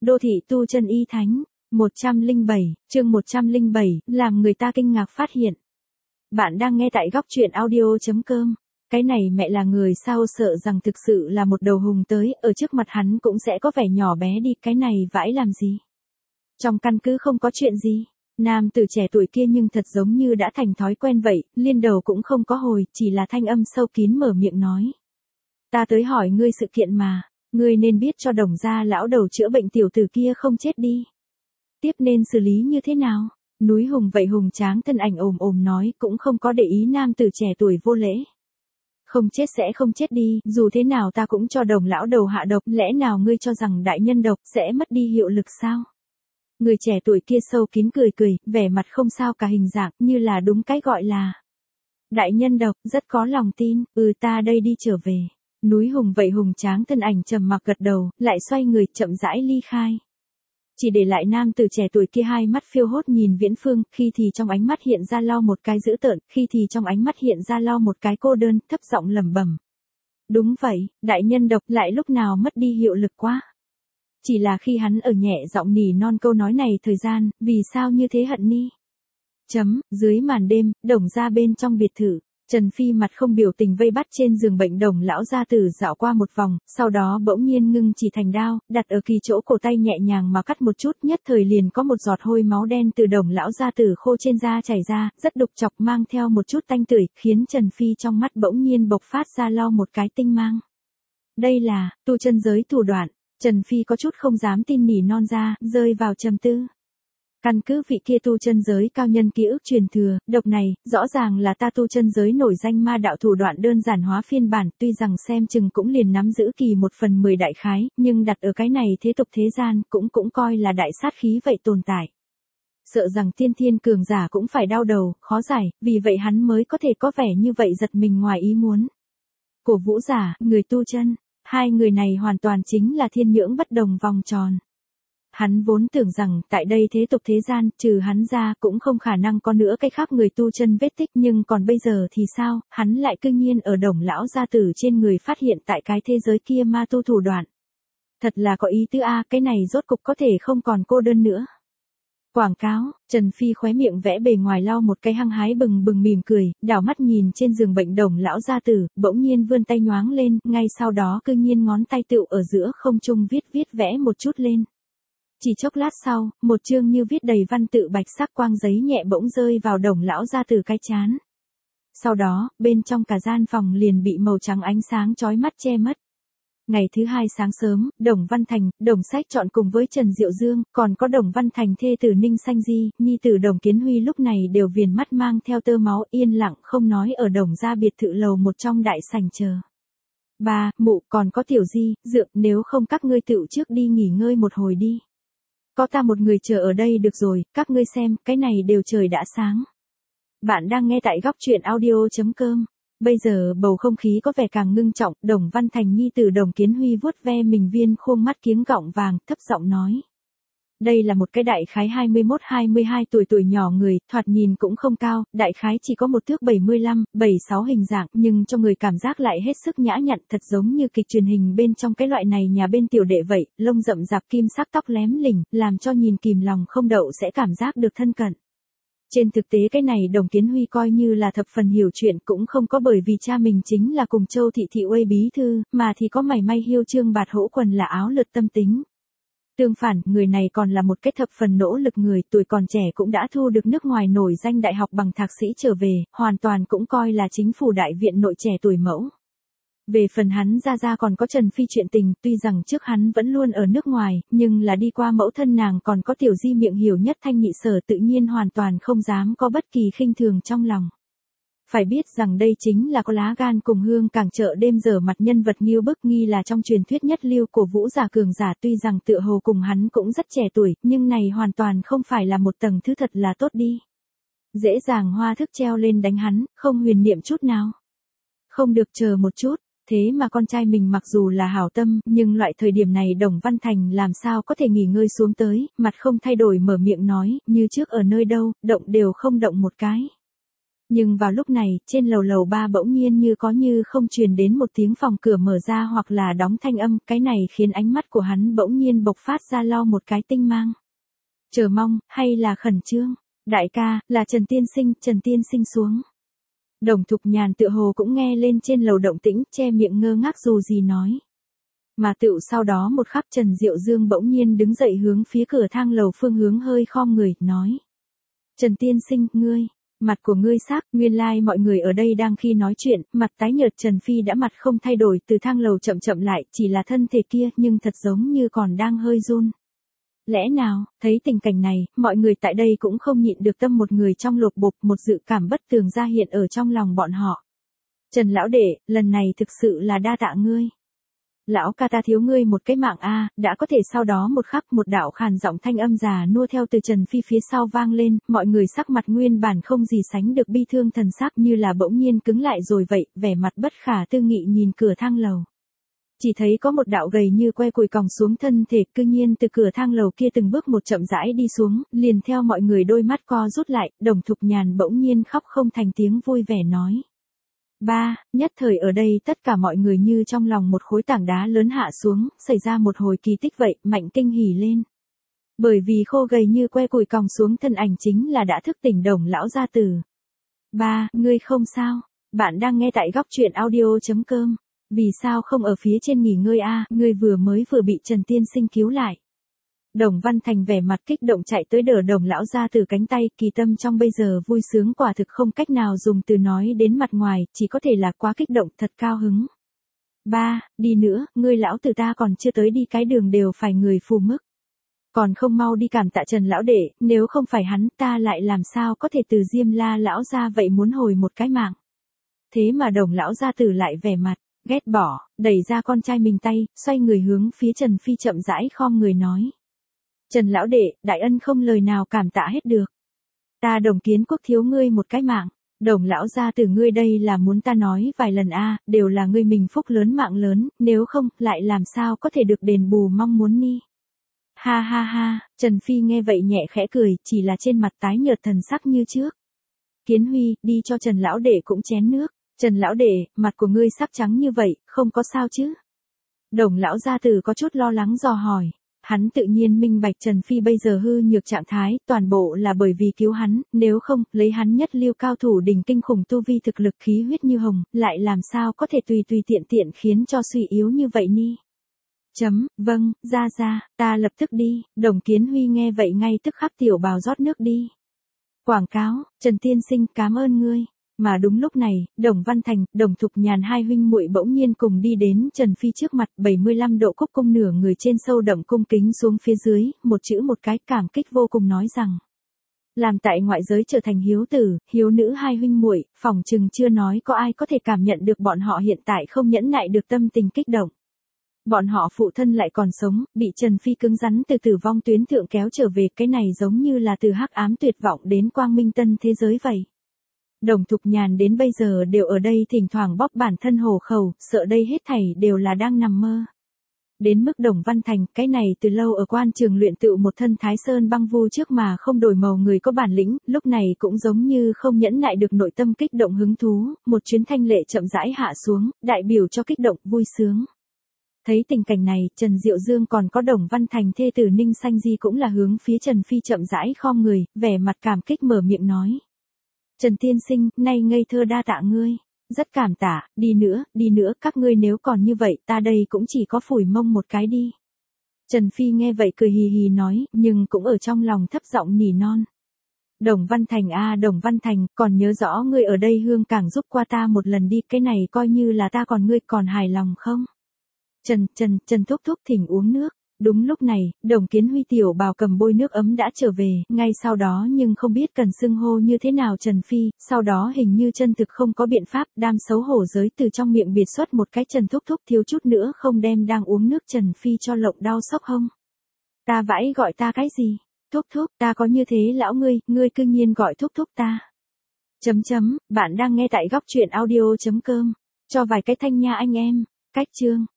Đô thị tu chân y thánh, 107, chương 107, làm người ta kinh ngạc phát hiện. Bạn đang nghe tại góc truyện audio.com. Cái này mẹ là người sao sợ rằng thực sự là một đầu hùng tới, ở trước mặt hắn cũng sẽ có vẻ nhỏ bé đi, cái này vãi làm gì? Trong căn cứ không có chuyện gì. Nam tử trẻ tuổi kia nhưng thật giống như đã thành thói quen vậy, liên đầu cũng không có hồi, chỉ là thanh âm sâu kín mở miệng nói. Ta tới hỏi ngươi sự kiện mà, ngươi nên biết cho Đồng gia lão đầu chữa bệnh tiểu tử kia không chết đi. Tiếp nên xử lý như thế nào? Núi hùng vậy hùng tráng thân ảnh ồm ồm nói, cũng không có để ý nam tử trẻ tuổi vô lễ. Không chết sẽ không chết đi, dù thế nào ta cũng cho Đồng lão đầu hạ độc, lẽ nào ngươi cho rằng đại nhân độc sẽ mất đi hiệu lực sao? Người trẻ tuổi kia sâu kín cười cười, vẻ mặt không sao cả hình dạng, như là đúng cái gọi là đại nhân độc, rất có lòng tin, ta đây đi trở về. Núi hùng vậy hùng tráng thân ảnh trầm mặc gật đầu, lại xoay người chậm rãi ly khai. Chỉ để lại nam tử trẻ tuổi kia hai mắt phiêu hốt nhìn viễn phương, khi thì trong ánh mắt hiện ra lo một cái dữ tợn, khi thì trong ánh mắt hiện ra lo một cái cô đơn, thấp giọng lẩm bẩm. Đúng vậy, đại nhân độc lại lúc nào mất đi hiệu lực quá. Chỉ là khi hắn ở nhẹ giọng nỉ non câu nói này thời gian, vì sao như thế hận ni? Dưới màn đêm, Đồng gia bên trong biệt thự, Trần Phi mặt không biểu tình vây bắt trên giường bệnh Đồng lão gia tử dạo qua một vòng, sau đó bỗng nhiên ngưng chỉ thành đao, đặt ở kỳ chỗ cổ tay nhẹ nhàng mà cắt một chút, nhất thời liền có một giọt hôi máu đen từ Đồng lão gia tử khô trên da chảy ra, rất đục chọc mang theo một chút tanh tưởi, khiến Trần Phi trong mắt bỗng nhiên bộc phát ra lo một cái tinh mang. Đây là tu chân giới thủ đoạn. Trần Phi có chút không dám tin nỉ non ra, rơi vào trầm tư. Căn cứ vị kia tu chân giới cao nhân ký ức truyền thừa, độc này, rõ ràng là ta tu chân giới nổi danh ma đạo thủ đoạn đơn giản hóa phiên bản, tuy rằng xem chừng cũng liền nắm giữ kỳ 1/10 đại khái, nhưng đặt ở cái này thế tục thế gian, cũng coi là đại sát khí vậy tồn tại. Sợ rằng tiên thiên cường giả cũng phải đau đầu, khó giải, vì vậy hắn mới có thể có vẻ như vậy giật mình ngoài ý muốn. Cổ vũ giả, người tu chân. Hai người này hoàn toàn chính là thiên nhưỡng bất đồng vòng tròn. Hắn vốn tưởng rằng tại đây thế tục thế gian, trừ hắn ra cũng không khả năng có nữa cái khác người tu chân vết tích, nhưng còn bây giờ thì sao, hắn lại cư nhiên ở Đồng lão gia tử trên người phát hiện tại cái thế giới kia ma tu thủ đoạn. Thật là có ý tứ a, cái này rốt cục có thể không còn cô đơn nữa. Quảng cáo, Trần Phi khóe miệng vẽ bề ngoài lau một cái hăng hái bừng bừng mỉm cười, đảo mắt nhìn trên giường bệnh Đồng lão gia tử, bỗng nhiên vươn tay nhoáng lên, ngay sau đó cư nhiên ngón tay tựu ở giữa không trung viết vẽ một chút lên. Chỉ chốc lát sau, một chương như viết đầy văn tự bạch sắc quang giấy nhẹ bỗng rơi vào Đồng lão gia tử cái trán. Sau đó, bên trong cả gian phòng liền bị màu trắng ánh sáng chói mắt che mất. Ngày thứ hai sáng sớm, Đồng Văn Thành, Đồng Sách chọn cùng với Trần Diệu Dương, còn có Đồng Văn Thành thê tử Ninh Sanh Di, nhi tử Đồng Kiến Huy lúc này đều viền mắt mang theo tơ máu yên lặng không nói ở Đồng gia biệt thự lầu một trong đại sảnh chờ. Ba, mụ, còn có Tiểu Di, Dượng, nếu không các ngươi tựu trước đi nghỉ ngơi một hồi đi. Có ta một người chờ ở đây được rồi, các ngươi xem, cái này đều trời đã sáng. Bạn đang nghe tại góc truyện audio.com. Bây giờ bầu không khí có vẻ càng ngưng trọng, Đồng Văn Thành nhi tử Đồng Kiến Huy vuốt ve mình viên khuôn mắt kiếng gọng vàng, thấp giọng nói. Đây là một cái đại khái 21-22 tuổi nhỏ người, thoạt nhìn cũng không cao, đại khái chỉ có một thước 75-76 hình dạng, nhưng cho người cảm giác lại hết sức nhã nhặn, thật giống như kịch truyền hình bên trong cái loại này nhà bên tiểu đệ vậy, lông rậm rạp kim sắc tóc lém lỉnh, làm cho nhìn kìm lòng không đậu sẽ cảm giác được thân cận. Trên thực tế cái này Đồng Kiến Huy coi như là thập phần hiểu chuyện, cũng không có bởi vì cha mình chính là cùng Châu thị uê bí thư, mà thì có mảy may hiêu trương bạt hỗ quần là áo lượt tâm tính. Tương phản, người này còn là một cái thập phần nỗ lực người, tuổi còn trẻ cũng đã thu được nước ngoài nổi danh đại học bằng thạc sĩ trở về, hoàn toàn cũng coi là chính phủ đại viện nội trẻ tuổi mẫu. Về phần hắn ra còn có Trần Phi chuyện tình, tuy rằng trước hắn vẫn luôn ở nước ngoài, nhưng là đi qua mẫu thân nàng còn có Tiểu Di miệng hiểu nhất thanh nhị sở tự nhiên hoàn toàn không dám có bất kỳ khinh thường trong lòng. Phải biết rằng đây chính là có lá gan cùng hương cảng chợ đêm dở mặt nhân vật nghiêu bức nghi là trong truyền thuyết nhất lưu của vũ giả cường giả, tuy rằng tựa hồ cùng hắn cũng rất trẻ tuổi, nhưng này hoàn toàn không phải là một tầng thứ thật là tốt đi. Dễ dàng hoa thức treo lên đánh hắn, không huyền niệm chút nào. Không được, chờ một chút. Thế mà con trai mình mặc dù là hảo tâm, nhưng loại thời điểm này Đồng Văn Thành làm sao có thể nghỉ ngơi xuống tới, mặt không thay đổi mở miệng nói, như trước ở nơi đâu, động đều không động một cái. Nhưng vào lúc này, trên lầu 3 bỗng nhiên như có như không truyền đến một tiếng phòng cửa mở ra hoặc là đóng thanh âm, cái này khiến ánh mắt của hắn bỗng nhiên bộc phát ra lo một cái tinh mang. Chờ mong, hay là khẩn trương? Đại ca, là Trần Tiên Sinh xuống. Đồng Thục Nhàn tựa hồ cũng nghe lên trên lầu động tĩnh, che miệng ngơ ngác dù gì nói. Mà tựu sau đó một khắc Trần Diệu Dương bỗng nhiên đứng dậy hướng phía cửa thang lầu phương hướng hơi khom người, nói. Trần Tiên Sinh, ngươi, mặt của ngươi sắc, nguyên lai mọi người ở đây đang khi nói chuyện, mặt tái nhợt Trần Phi đã mặt không thay đổi từ thang lầu chậm chậm lại, chỉ là thân thể kia nhưng thật giống như còn đang hơi run. Lẽ nào, thấy tình cảnh này, mọi người tại đây cũng không nhịn được tâm một người trong lột bột, một dự cảm bất tường ra hiện ở trong lòng bọn họ. Trần lão đệ, lần này thực sự là đa tạ ngươi. Lão ca ta thiếu ngươi một cái mạng a, đã có thể sau đó một khắc một đạo khàn giọng thanh âm già nua theo từ Trần Phi phía sau vang lên, mọi người sắc mặt nguyên bản không gì sánh được bi thương thần sắc như là bỗng nhiên cứng lại rồi vậy, vẻ mặt bất khả tư nghị nhìn cửa thang lầu. Chỉ thấy có một đạo gầy như que củi còng xuống thân thể, cư nhiên từ cửa thang lầu kia từng bước một chậm rãi đi xuống, liền theo mọi người đôi mắt co rút lại, Đồng Thục Nhàn bỗng nhiên khóc không thành tiếng vui vẻ nói. Ba, nhất thời ở đây tất cả mọi người như trong lòng một khối tảng đá lớn hạ xuống, xảy ra một hồi kỳ tích vậy, mạnh kinh hỉ lên. Bởi vì khô gầy như que củi còng xuống thân ảnh chính là đã thức tỉnh Đồng lão gia tử. Ba, ngươi không sao, bạn đang nghe tại góc truyện audio.com. Vì sao không ở phía trên nghỉ ngơi a, ngươi vừa bị Trần Tiên Sinh cứu lại. Đồng Văn Thành vẻ mặt kích động chạy tới đỡ Đồng lão ra từ cánh tay, kỳ tâm trong bây giờ vui sướng quả thực không cách nào dùng từ nói đến mặt ngoài, chỉ có thể là quá kích động, thật cao hứng. Ba, đi nữa, ngươi lão từ ta còn chưa tới đi cái đường đều phải người phù mức. Còn không mau đi cảm tạ Trần lão đệ, nếu không phải hắn ta lại làm sao có thể từ Diêm La lão ra vậy muốn hồi một cái mạng. Thế mà Đồng lão gia tử lại vẻ mặt ghét bỏ, đẩy ra con trai mình tay, xoay người hướng phía Trần Phi chậm rãi khom người nói. Trần lão đệ, đại ân không lời nào cảm tạ hết được. Ta Đồng Kiến Quốc thiếu ngươi một cái mạng, Đồng lão gia tử ngươi đây là muốn ta nói vài lần a, đều là ngươi mình phúc lớn mạng lớn, nếu không, lại làm sao có thể được đền bù mong muốn ni. Ha ha ha, Trần Phi nghe vậy nhẹ khẽ cười, chỉ là trên mặt tái nhợt thần sắc như trước. Kiến Huy, đi cho Trần lão đệ cũng chén nước. Trần lão đệ, mặt của ngươi sắc trắng như vậy, không có sao chứ? Đồng lão gia tử có chút lo lắng dò hỏi. Hắn tự nhiên minh bạch Trần Phi bây giờ hư nhược trạng thái, toàn bộ là bởi vì cứu hắn, nếu không, lấy hắn nhất lưu cao thủ đỉnh kinh khủng tu vi thực lực khí huyết như hồng, lại làm sao có thể tùy tiện khiến cho suy yếu như vậy ni. Vâng, ra, ta lập tức đi, Đồng Kiến Huy nghe vậy ngay tức khắc tiểu bào rót nước đi. Quảng cáo, Trần Tiên Sinh cảm ơn ngươi. Mà đúng lúc này, Đồng Văn Thành, Đồng Thục Nhàn hai huynh muội bỗng nhiên cùng đi đến Trần Phi trước mặt, 75 độ cúc cung nửa người trên sâu đậm cung kính xuống phía dưới, một chữ một cái cảm kích vô cùng nói rằng. Làm tại ngoại giới trở thành hiếu tử, hiếu nữ hai huynh muội, phỏng chừng chưa nói có ai có thể cảm nhận được bọn họ hiện tại không nhẫn nại được tâm tình kích động. Bọn họ phụ thân lại còn sống, bị Trần Phi cứng rắn từ tử vong tuyến thượng kéo trở về, cái này giống như là từ hắc ám tuyệt vọng đến quang minh tân thế giới vậy. Đồng Thục Nhàn đến bây giờ đều ở đây thỉnh thoảng bóp bản thân hổ khẩu, sợ đây hết thảy đều là đang nằm mơ. Đến mức Đồng Văn Thành, cái này từ lâu ở quan trường luyện tựu một thân Thái Sơn băng vu trước mà không đổi màu người có bản lĩnh, lúc này cũng giống như không nhẫn nại được nội tâm kích động hứng thú, một chuyến thanh lệ chậm rãi hạ xuống, đại biểu cho kích động vui sướng. Thấy tình cảnh này, Trần Diệu Dương còn có Đồng Văn Thành thê tử Ninh Xanh Di cũng là hướng phía Trần Phi chậm rãi khom người, vẻ mặt cảm kích mở miệng nói. Trần Tiên Sinh, nay ngây thơ đa tạ ngươi, rất cảm tạ, đi nữa, các ngươi nếu còn như vậy, ta đây cũng chỉ có phủi mông một cái đi. Trần Phi nghe vậy cười hì hì nói, nhưng cũng ở trong lòng thấp giọng nỉ non. Đồng Văn Thành Đồng Văn Thành, còn nhớ rõ ngươi ở đây Hương Cảng giúp qua ta một lần đi, cái này coi như là ta còn ngươi còn hài lòng không? Trần thúc thỉnh uống nước. Đúng lúc này, Đồng Kiến Huy tiểu bào cầm bôi nước ấm đã trở về, ngay sau đó nhưng không biết cần xưng hô như thế nào Trần Phi, sau đó hình như chân thực không có biện pháp, đam xấu hổ giới từ trong miệng biệt xuất một cái Trần thúc thiếu chút nữa không đem đang uống nước Trần Phi cho lộng đau sốc hông. Ta vãi gọi ta cái gì? Thúc, ta có như thế lão ngươi cư nhiên gọi thúc ta. Bạn đang nghe tại góc truyện audio.com, cho vài cái thanh nha anh em, cách chương.